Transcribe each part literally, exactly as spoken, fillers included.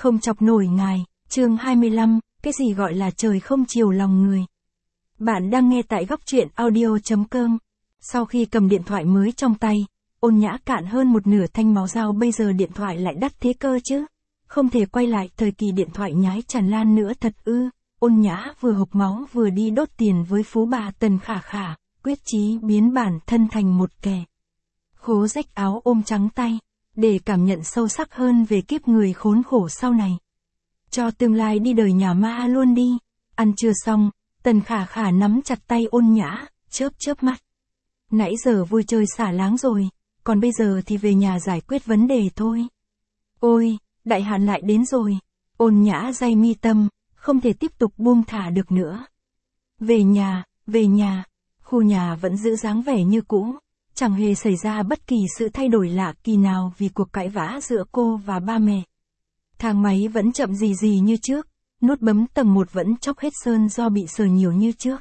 Không chọc nổi ngài, chương hai mươi lăm, cái gì gọi là trời không chiều lòng người. Bạn đang nghe tại góc truyện audio.com. Sau khi cầm điện thoại mới trong tay, Ôn Nhã cạn hơn một nửa thanh máu dao, bây giờ điện thoại lại đắt thế cơ chứ. Không thể quay lại thời kỳ điện thoại nhái tràn lan nữa thật ư. Ôn Nhã vừa hộc máu vừa đi đốt tiền với phú bà Tần Khả Khả, quyết chí biến bản thân thành một kẻ khố rách áo ôm trắng tay, để cảm nhận sâu sắc hơn về kiếp người khốn khổ sau này. Cho tương lai đi đời nhà ma luôn đi. Ăn trưa xong, Tần Khả Khả nắm chặt tay Ôn Nhã, chớp chớp mắt. Nãy giờ vui chơi xả láng rồi, còn bây giờ thì về nhà giải quyết vấn đề thôi. Ôi, đại hạn lại đến rồi. Ôn Nhã day mi tâm, không thể tiếp tục buông thả được nữa. Về nhà, về nhà, khu nhà vẫn giữ dáng vẻ như cũ, chẳng hề xảy ra bất kỳ sự thay đổi lạ kỳ nào vì cuộc cãi vã giữa cô và ba mẹ. Thang máy vẫn chậm rì rì như trước, nút bấm tầng một vẫn chóc hết sơn do bị sờ nhiều như trước.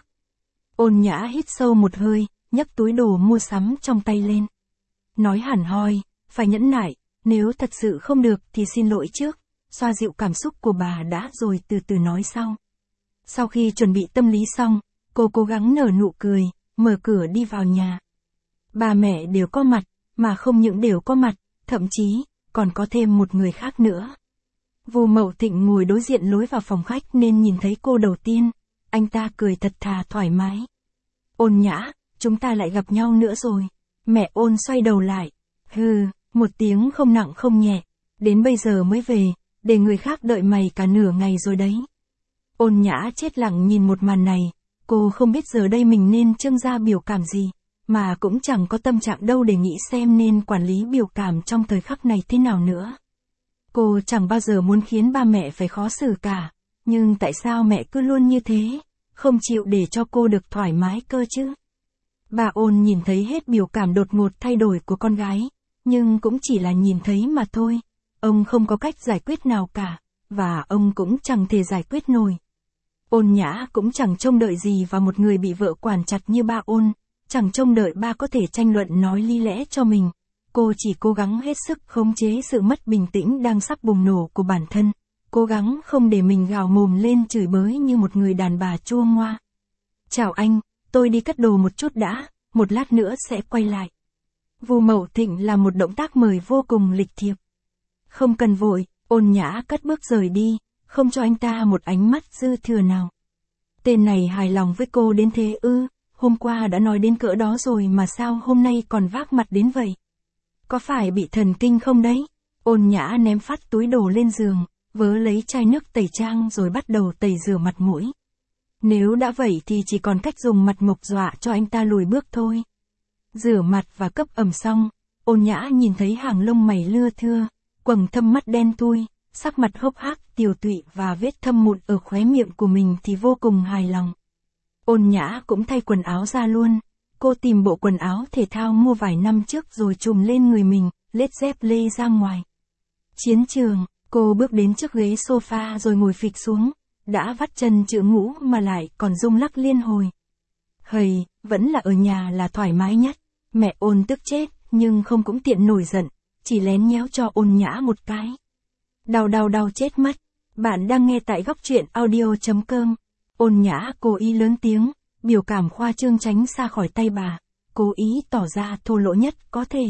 Ôn Nhã hít sâu một hơi, nhấc túi đồ mua sắm trong tay lên. Nói hẳn hoi, phải nhẫn nại, nếu thật sự không được thì xin lỗi trước, xoa dịu cảm xúc của bà đã rồi từ từ nói sau. Sau khi chuẩn bị tâm lý xong, cô cố gắng nở nụ cười, mở cửa đi vào nhà. Ba mẹ đều có mặt, mà không những đều có mặt, thậm chí còn có thêm một người khác nữa. Vu Mậu Thịnh ngồi đối diện lối vào phòng khách nên nhìn thấy cô đầu tiên, anh ta cười thật thà thoải mái. Ôn Nhã, chúng ta lại gặp nhau nữa rồi. Mẹ Ôn xoay đầu lại. Hừ, một tiếng không nặng không nhẹ. Đến bây giờ mới về, để người khác đợi mày cả nửa ngày rồi đấy. Ôn Nhã chết lặng nhìn một màn này, cô không biết giờ đây mình nên trưng ra biểu cảm gì, mà cũng chẳng có tâm trạng đâu để nghĩ xem nên quản lý biểu cảm trong thời khắc này thế nào nữa. Cô chẳng bao giờ muốn khiến ba mẹ phải khó xử cả, nhưng tại sao mẹ cứ luôn như thế, không chịu để cho cô được thoải mái cơ chứ? Bà Ôn nhìn thấy hết biểu cảm đột ngột thay đổi của con gái, nhưng cũng chỉ là nhìn thấy mà thôi. Ông không có cách giải quyết nào cả, và ông cũng chẳng thể giải quyết nổi. Ôn Nhã cũng chẳng trông đợi gì vào một người bị vợ quản chặt như ba Ôn, chẳng trông đợi ba có thể tranh luận nói lý lẽ cho mình. Cô chỉ cố gắng hết sức khống chế sự mất bình tĩnh đang sắp bùng nổ của bản thân, cố gắng không để mình gào mồm lên chửi bới như một người đàn bà chua ngoa. Chào anh, tôi đi cất đồ một chút đã, một lát nữa sẽ quay lại. Vu Mậu Thịnh làm một động tác mời vô cùng lịch thiệp. Không cần vội, Ôn Nhã cất bước rời đi, không cho anh ta một ánh mắt dư thừa nào. Tên này hài lòng với cô đến thế ư, hôm qua đã nói đến cỡ đó rồi mà sao hôm nay còn vác mặt đến vậy? Có phải bị thần kinh không đấy? Ôn Nhã ném phát túi đồ lên giường, vớ lấy chai nước tẩy trang rồi bắt đầu tẩy rửa mặt mũi. Nếu đã vậy thì chỉ còn cách dùng mặt mộc dọa cho anh ta lùi bước thôi. Rửa mặt và cấp ẩm xong, Ôn Nhã nhìn thấy hàng lông mày lưa thưa, quầng thâm mắt đen thui, sắc mặt hốc hác, tiều tụy và vết thâm mụn ở khóe miệng của mình thì vô cùng hài lòng. Ôn Nhã cũng thay quần áo ra luôn. Cô tìm bộ quần áo thể thao mua vài năm trước rồi trùm lên người mình, lết dép lê ra ngoài chiến trường. Cô bước đến trước ghế sofa rồi ngồi phịch xuống, đã vắt chân chữ ngũ mà lại còn rung lắc liên hồi. Hầy, vẫn là ở nhà là thoải mái nhất. Mẹ Ôn tức chết, nhưng không cũng tiện nổi giận, chỉ lén nhéo cho Ôn Nhã một cái. Đau đau đau chết mất. Bạn đang nghe tại góc truyện audio.com. Ôn Nhã cố ý lớn tiếng, biểu cảm khoa trương tránh xa khỏi tay bà, cố ý tỏ ra thô lỗ nhất có thể.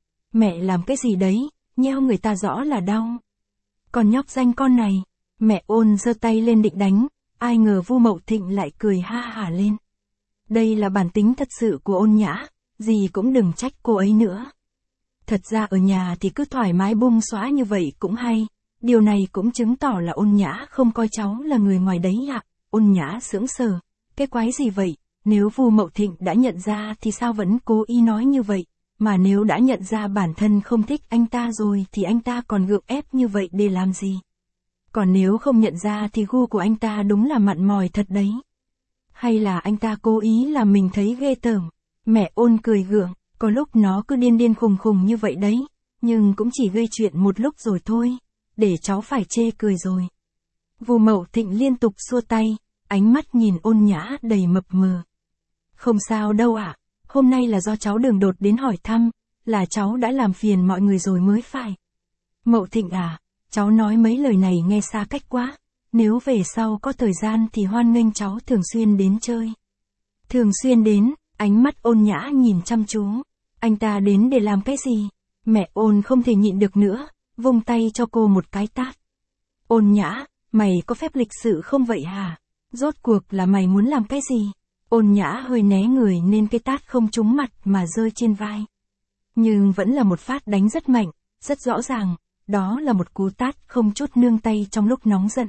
Mẹ làm cái gì đấy, nheo người ta rõ là đau. Còn nhóc danh con này, mẹ Ôn giơ tay lên định đánh, ai ngờ Vu Mậu Thịnh lại cười ha hả lên. Đây là bản tính thật sự của Ôn Nhã, gì cũng đừng trách cô ấy nữa. Thật ra ở nhà thì cứ thoải mái bung xóa như vậy cũng hay, điều này cũng chứng tỏ là Ôn Nhã không coi cháu là người ngoài đấy ạ. À. Ôn Nhã sững sờ, cái quái gì vậy, nếu Vu Mậu Thịnh đã nhận ra thì sao vẫn cố ý nói như vậy, mà nếu đã nhận ra bản thân không thích anh ta rồi thì anh ta còn gượng ép như vậy để làm gì? Còn nếu không nhận ra thì gu của anh ta đúng là mặn mòi thật đấy. Hay là anh ta cố ý làm mình thấy ghê tởm? Mẹ Ôn cười gượng, có lúc nó cứ điên điên khùng khùng như vậy đấy, nhưng cũng chỉ gây chuyện một lúc rồi thôi, để cháu phải chê cười rồi. Vu Mậu Thịnh liên tục xua tay, ánh mắt nhìn Ôn Nhã đầy mập mờ. Không sao đâu ạ, à, hôm nay là do cháu đường đột đến hỏi thăm, là cháu đã làm phiền mọi người rồi mới phải. Mậu Thịnh à, cháu nói mấy lời này nghe xa cách quá. Nếu về sau có thời gian thì hoan nghênh cháu thường xuyên đến chơi. Thường xuyên đến, ánh mắt Ôn Nhã nhìn chăm chú. Anh ta đến để làm cái gì? Mẹ Ôn không thể nhịn được nữa, vung tay cho cô một cái tát. Ôn Nhã, mày có phép lịch sự không vậy hả? Rốt cuộc là mày muốn làm cái gì? Ôn Nhã hơi né người nên cái tát không trúng mặt mà rơi trên vai. Nhưng vẫn là một phát đánh rất mạnh, rất rõ ràng, đó là một cú tát không chút nương tay trong lúc nóng giận.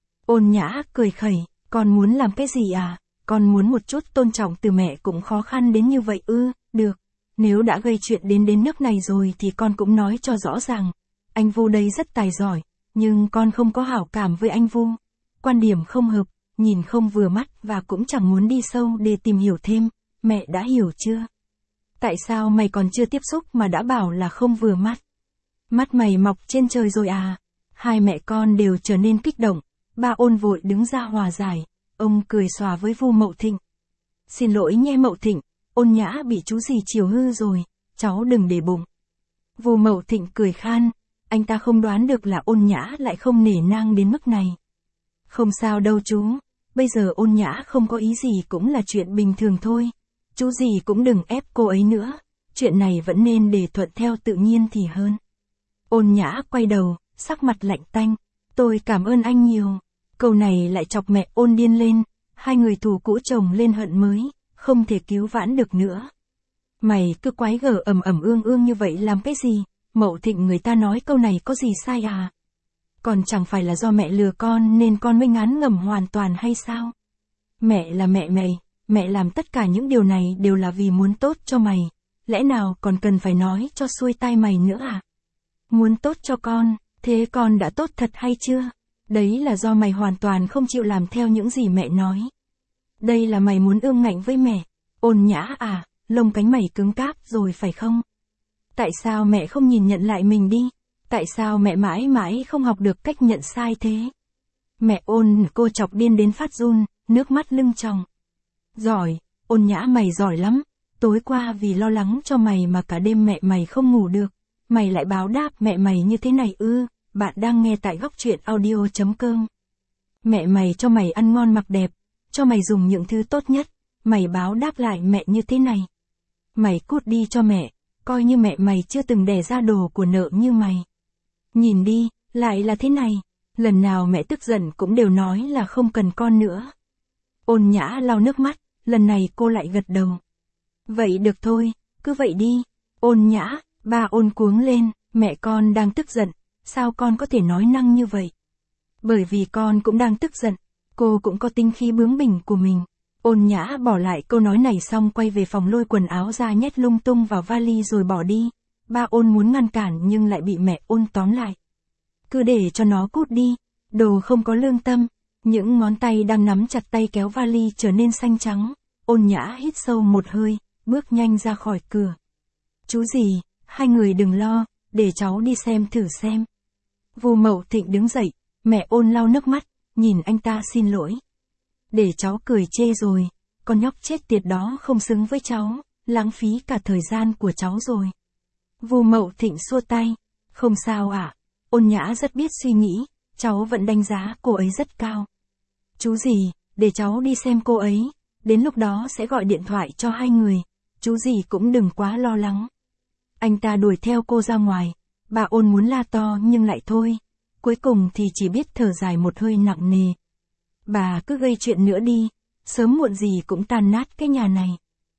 Ôn Nhã cười khẩy, con muốn làm cái gì à? Con muốn một chút tôn trọng từ mẹ cũng khó khăn đến như vậy ư? Được, nếu đã gây chuyện đến đến nước này rồi thì con cũng nói cho rõ ràng. Anh Vu đây rất tài giỏi, nhưng con không có hảo cảm với anh Vu. Quan điểm không hợp, nhìn không vừa mắt và cũng chẳng muốn đi sâu để tìm hiểu thêm. Mẹ đã hiểu chưa? Tại sao mày còn chưa tiếp xúc mà đã bảo là không vừa mắt? Mắt mày mọc trên trời rồi à? Hai mẹ con đều trở nên kích động. Ba Ôn vội đứng ra hòa giải. Ông cười xòa với Vu Mậu Thịnh. Xin lỗi nhé Mậu Thịnh, Ôn Nhã bị chú gì chiều hư rồi, cháu đừng để bụng. Vu Mậu Thịnh cười khan, anh ta không đoán được là Ôn Nhã lại không nể nang đến mức này. Không sao đâu chú, bây giờ Ôn Nhã không có ý gì cũng là chuyện bình thường thôi. Chú gì cũng đừng ép cô ấy nữa, chuyện này vẫn nên để thuận theo tự nhiên thì hơn. Ôn Nhã quay đầu, sắc mặt lạnh tanh, tôi cảm ơn anh nhiều. Câu này lại chọc mẹ Ôn điên lên, hai người thù cũ chồng lên hận mới, không thể cứu vãn được nữa. Mày cứ quái gở ầm ầm ương ương như vậy làm cái gì? Mậu Thịnh người ta nói câu này có gì sai à? Còn chẳng phải là do mẹ lừa con nên con mới ngán ngẩm hoàn toàn hay sao? Mẹ là mẹ mày, mẹ làm tất cả những điều này đều là vì muốn tốt cho mày, lẽ nào còn cần phải nói cho xuôi tai mày nữa à? Muốn tốt cho con, thế con đã tốt thật hay chưa? Đấy là do mày hoàn toàn không chịu làm theo những gì mẹ nói. Đây là mày muốn ương ngạnh với mẹ. Ôn Nhã à, lông cánh mày cứng cáp rồi phải không? Tại sao mẹ không nhìn nhận lại mình đi? Tại sao mẹ mãi mãi không học được cách nhận sai thế? Mẹ Ôn cô chọc điên đến phát run, nước mắt lưng tròng. Giỏi, Ôn Nhã mày giỏi lắm. Tối qua vì lo lắng cho mày mà cả đêm mẹ mày không ngủ được. Mày lại báo đáp mẹ mày như thế này ư? Bạn đang nghe tại góc truyện audio chấm com. Mẹ mày cho mày ăn ngon mặc đẹp, cho mày dùng những thứ tốt nhất, mày báo đáp lại mẹ như thế này. Mày cút đi cho mẹ, coi như mẹ mày chưa từng đẻ ra đồ của nợ như mày. Nhìn đi, lại là thế này, lần nào mẹ tức giận cũng đều nói là không cần con nữa. Ôn Nhã lau nước mắt, lần này cô lại gật đầu. Vậy được thôi, cứ vậy đi. Ôn Nhã, ba Ôn cuống lên, mẹ con đang tức giận. Sao con có thể nói năng như vậy? Bởi vì con cũng đang tức giận, cô cũng có tính khí bướng bỉnh của mình. Ôn Nhã bỏ lại câu nói này xong quay về phòng lôi quần áo ra nhét lung tung vào vali rồi bỏ đi. Ba Ôn muốn ngăn cản nhưng lại bị mẹ Ôn tóm lại. Cứ để cho nó cút đi, đồ không có lương tâm. Những ngón tay đang nắm chặt tay kéo vali trở nên xanh trắng. Ôn Nhã hít sâu một hơi, bước nhanh ra khỏi cửa. Chú gì, hai người đừng lo, để cháu đi xem thử xem. Vu Mậu Thịnh đứng dậy, mẹ Ôn lau nước mắt, nhìn anh ta xin lỗi. Để cháu cười chê rồi, con nhóc chết tiệt đó không xứng với cháu, lãng phí cả thời gian của cháu rồi. Vu Mậu Thịnh xua tay, không sao ạ, à? Ôn Nhã rất biết suy nghĩ, cháu vẫn đánh giá cô ấy rất cao. Chú gì, để cháu đi xem cô ấy, đến lúc đó sẽ gọi điện thoại cho hai người, chú gì cũng đừng quá lo lắng. Anh ta đuổi theo cô ra ngoài. Bà Ôn muốn la to nhưng lại thôi, cuối cùng thì chỉ biết thở dài một hơi nặng nề. Bà cứ gây chuyện nữa đi, sớm muộn gì cũng tan nát cái nhà này.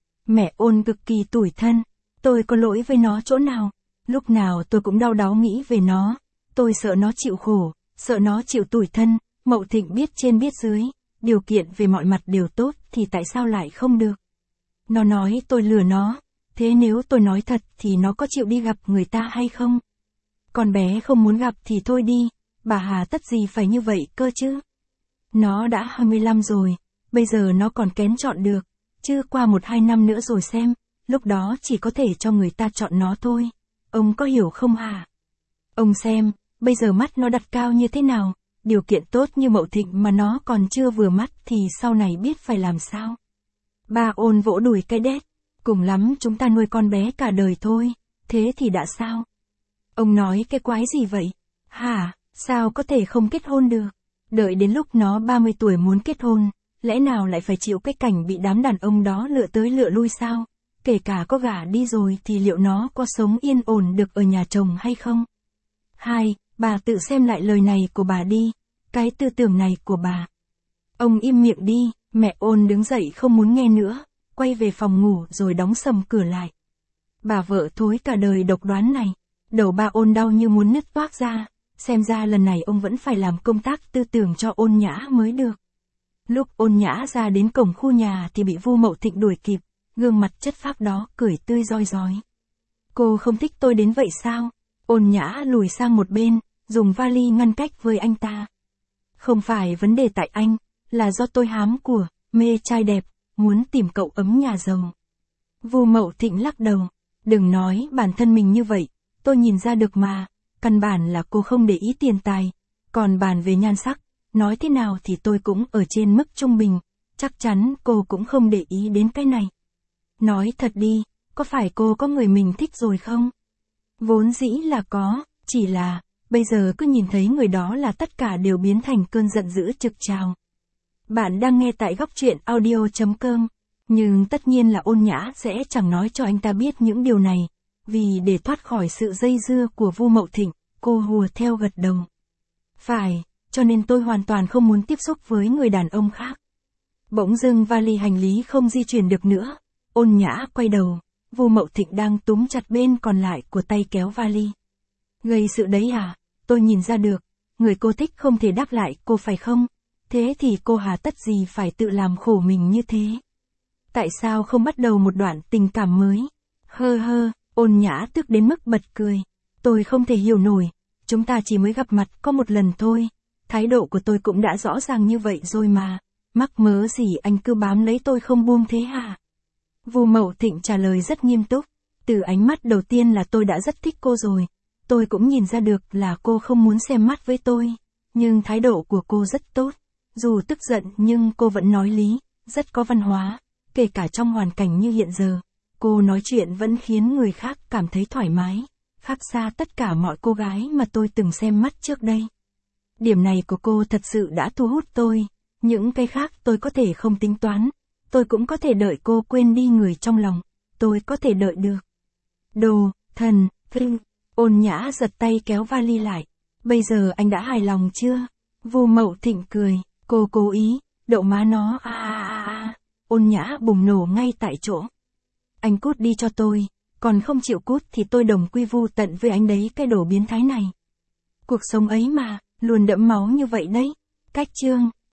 Mẹ Ôn cực kỳ tủi thân, tôi có lỗi với nó chỗ nào, lúc nào tôi cũng đau đáu nghĩ về nó, tôi sợ nó chịu khổ, sợ nó chịu tủi thân. Mậu Thịnh biết trên biết dưới, điều kiện về mọi mặt đều tốt thì tại sao lại không được. Nó nói tôi lừa nó, thế nếu tôi nói thật thì nó có chịu đi gặp người ta hay không? Con bé không muốn gặp thì thôi đi, bà hà tất gì phải như vậy cơ chứ? Nó đã hai mươi lăm rồi, bây giờ nó còn kén chọn được, chứ qua một hai năm nữa rồi xem, lúc đó chỉ có thể cho người ta chọn nó thôi. Ông có hiểu không hả? Ông xem, bây giờ mắt nó đặt cao như thế nào, điều kiện tốt như Mậu Thịnh mà nó còn chưa vừa mắt thì sau này biết phải làm sao. Ba Ôn vỗ đùi cái đét, cùng lắm chúng ta nuôi con bé cả đời thôi, thế thì đã sao? Ông nói cái quái gì vậy? Hả, Sao có thể không kết hôn được? Đợi đến lúc nó ba mươi tuổi muốn kết hôn, lẽ nào lại phải chịu cái cảnh bị đám đàn ông đó lựa tới lựa lui sao? Kể cả có gả đi rồi thì liệu nó có sống yên ổn được ở nhà chồng hay không? Hai, bà tự xem lại lời này của bà đi, cái tư tưởng này của bà. Ông im miệng đi, mẹ Ôn đứng dậy không muốn nghe nữa, quay về phòng ngủ rồi đóng sầm cửa lại. Bà vợ thối cả đời độc đoán này, đầu ba Ôn đau như muốn nứt toác ra, xem ra lần này ông vẫn phải làm công tác tư tưởng cho Ôn Nhã mới được. Lúc Ôn Nhã ra đến cổng khu nhà thì bị Vu Mậu Thịnh đuổi kịp, gương mặt chất phác đó cười tươi rói rói. Cô không thích tôi đến vậy sao? Ôn Nhã lùi sang một bên, dùng vali ngăn cách với anh ta. Không phải vấn đề tại anh, là do tôi hám của, mê trai đẹp, muốn tìm cậu ấm nhà giàu. Vu Mậu Thịnh lắc đầu, đừng nói bản thân mình như vậy, tôi nhìn ra được mà, căn bản là cô không để ý tiền tài, còn bàn về nhan sắc, nói thế nào thì tôi cũng ở trên mức trung bình, chắc chắn cô cũng không để ý đến cái này. Nói thật đi, có phải cô có người mình thích rồi không? Vốn dĩ là có, chỉ là, bây giờ cứ nhìn thấy người đó là tất cả đều biến thành cơn giận dữ trực trào. Bạn đang nghe tại góc truyện audio chấm com, nhưng tất nhiên là Ôn Nhã sẽ chẳng nói cho anh ta biết những điều này, vì để thoát khỏi sự dây dưa của Vu Mậu Thịnh, cô hùa theo gật đầu. Phải, cho nên tôi hoàn toàn không muốn tiếp xúc với người đàn ông khác. Bỗng dưng vali hành lý không di chuyển được nữa, Ôn Nhã quay đầu, Vu Mậu Thịnh đang túm chặt bên còn lại của tay kéo vali. Gây sự đấy à, tôi nhìn ra được, người cô thích không thể đáp lại cô phải không? Thế thì cô hà tất gì phải tự làm khổ mình như thế? Tại sao không bắt đầu một đoạn tình cảm mới? Hơ hơ, Ôn Nhã tức đến mức bật cười. Tôi không thể hiểu nổi, chúng ta chỉ mới gặp mặt có một lần thôi. Thái độ của tôi cũng đã rõ ràng như vậy rồi mà. Mắc mớ gì anh cứ bám lấy tôi không buông thế hả? Vu Mậu Thịnh trả lời rất nghiêm túc. Từ ánh mắt đầu tiên là tôi đã rất thích cô rồi. Tôi cũng nhìn ra được là cô không muốn xem mắt với tôi. Nhưng thái độ của cô rất tốt. Dù tức giận nhưng cô vẫn nói lý, rất có văn hóa. Kể cả trong hoàn cảnh như hiện giờ, cô nói chuyện vẫn khiến người khác cảm thấy thoải mái. Khác xa tất cả mọi cô gái mà tôi từng xem mắt trước đây. Điểm này của cô thật sự đã thu hút tôi. Những cái khác tôi có thể không tính toán. Tôi cũng có thể đợi cô quên đi người trong lòng. Tôi có thể đợi được. Đồ, thần, kinh. Ôn Nhã giật tay kéo vali lại. Bây giờ anh đã hài lòng chưa? Vu Mậu Thịnh cười. Cô cố ý, đậu má nó à à à à. Ôn Nhã bùng nổ ngay tại chỗ. Anh cút đi cho tôi. Còn không chịu cút thì tôi đồng quy vu tận với anh đấy, cái đồ biến thái này. Cuộc sống ấy mà, luôn đẫm máu như vậy đấy. Cách chương.